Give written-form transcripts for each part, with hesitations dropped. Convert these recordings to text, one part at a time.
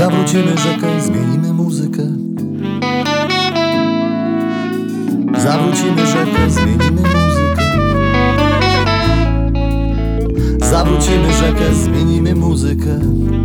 Zawrócimy rzekę, zmienimy muzykę. Zawrócimy rzekę, zmienimy muzykę. Zawrócimy rzekę, zmienimy muzykę.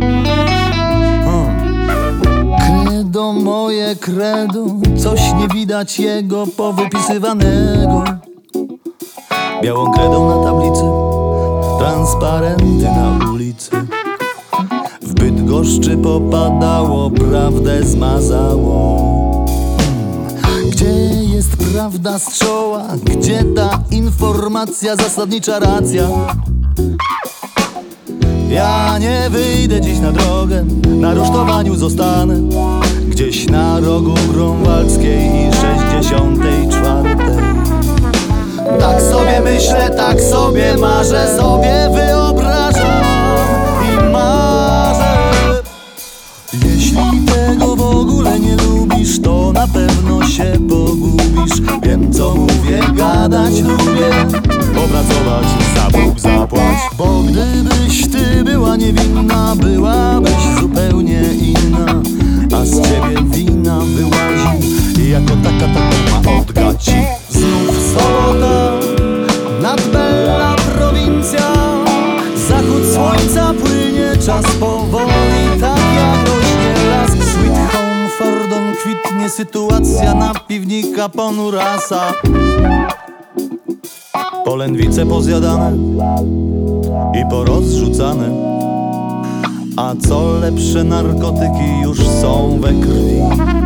Credo, moje credo, coś nie widać jego powypisywanego. Białą kredą na tablicy, transparenty na ulicy. W Bydgoszczy popadało, prawdę zmazało. Gdzie jest prawda z czoła? Gdzie ta informacja, zasadnicza racja? Ja nie wyjdę dziś na drogę, na rusztowaniu zostanę gdzieś na rogu Grunwaldzkiej i 64. Tak sobie myślę, tak sobie marzę, sobie wyobrażam i marzę. Jeśli tego w ogóle nie lubisz, to na pewno się pogubisz. Wiem co mówię, gadać lubię, opracować za Bóg zapłać. Bo gdybyś ty była niewinna, byłabyś zupełnie inna. A z ciebie wina wyłazi i jako taka ma od gaci. Znów sobota, nad Bella prowincja. Zachód słońca płynie, czas powoli, tak jak rośnie las. Sweet home, Fordon kwitnie, sytuacja na piwnika ponurasa. Polędwice pozjadane i porozrzucane. A co lepsze, narkotyki już są we krwi.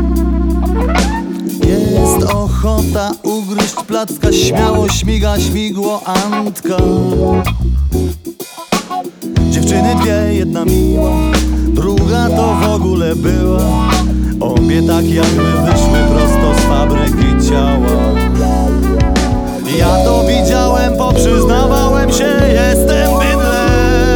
Jest ochota ugryźć placka, śmiało śmiga śmigło Antka. Dziewczyny dwie, jedna miła, druga to w ogóle była. Obie tak jakby wyszły prosto z fabryki ciała. Ja to widziałem, poprzyznawałem się, jestem bydlem.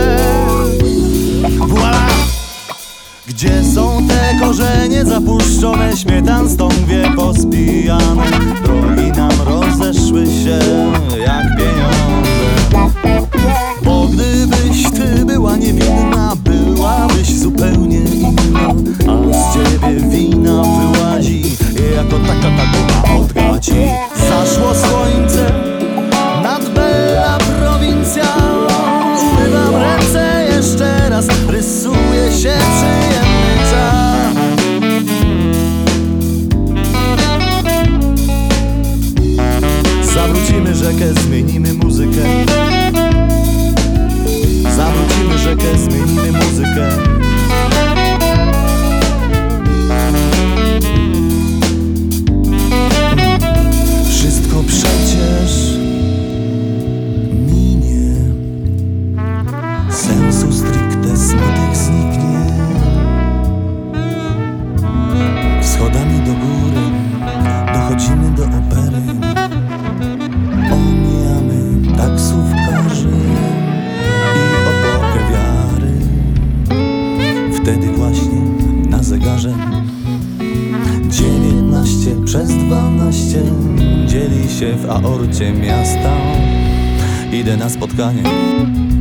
Voila! Gdzie są te korzenie zapuszczone, śmietan stągwie pospijane? Drogi nam rozeszły się jak pieniądze. Bo gdybyś ty była niewinna, byłabyś zupełnie inna. A z ciebie wina wyłazi jako taka ta guma od gaci. Zaszło słońce, nad Bella prowincja. Umywam ręce jeszcze raz, rysuje się przyjemny czas. Zawrócimy rzekę, zmienimy muzykę. Zawrócimy rzekę, zmienimy muzykę. Wszystko przecież minie, sensu stricte smutek zniknie. Schodami do góry dochodzimy do opery. Omijamy taksówkarzy i opokę wiary. Wtedy właśnie na zegarze 19/12 dzieli się w aorcie miasta. Idę na spotkanie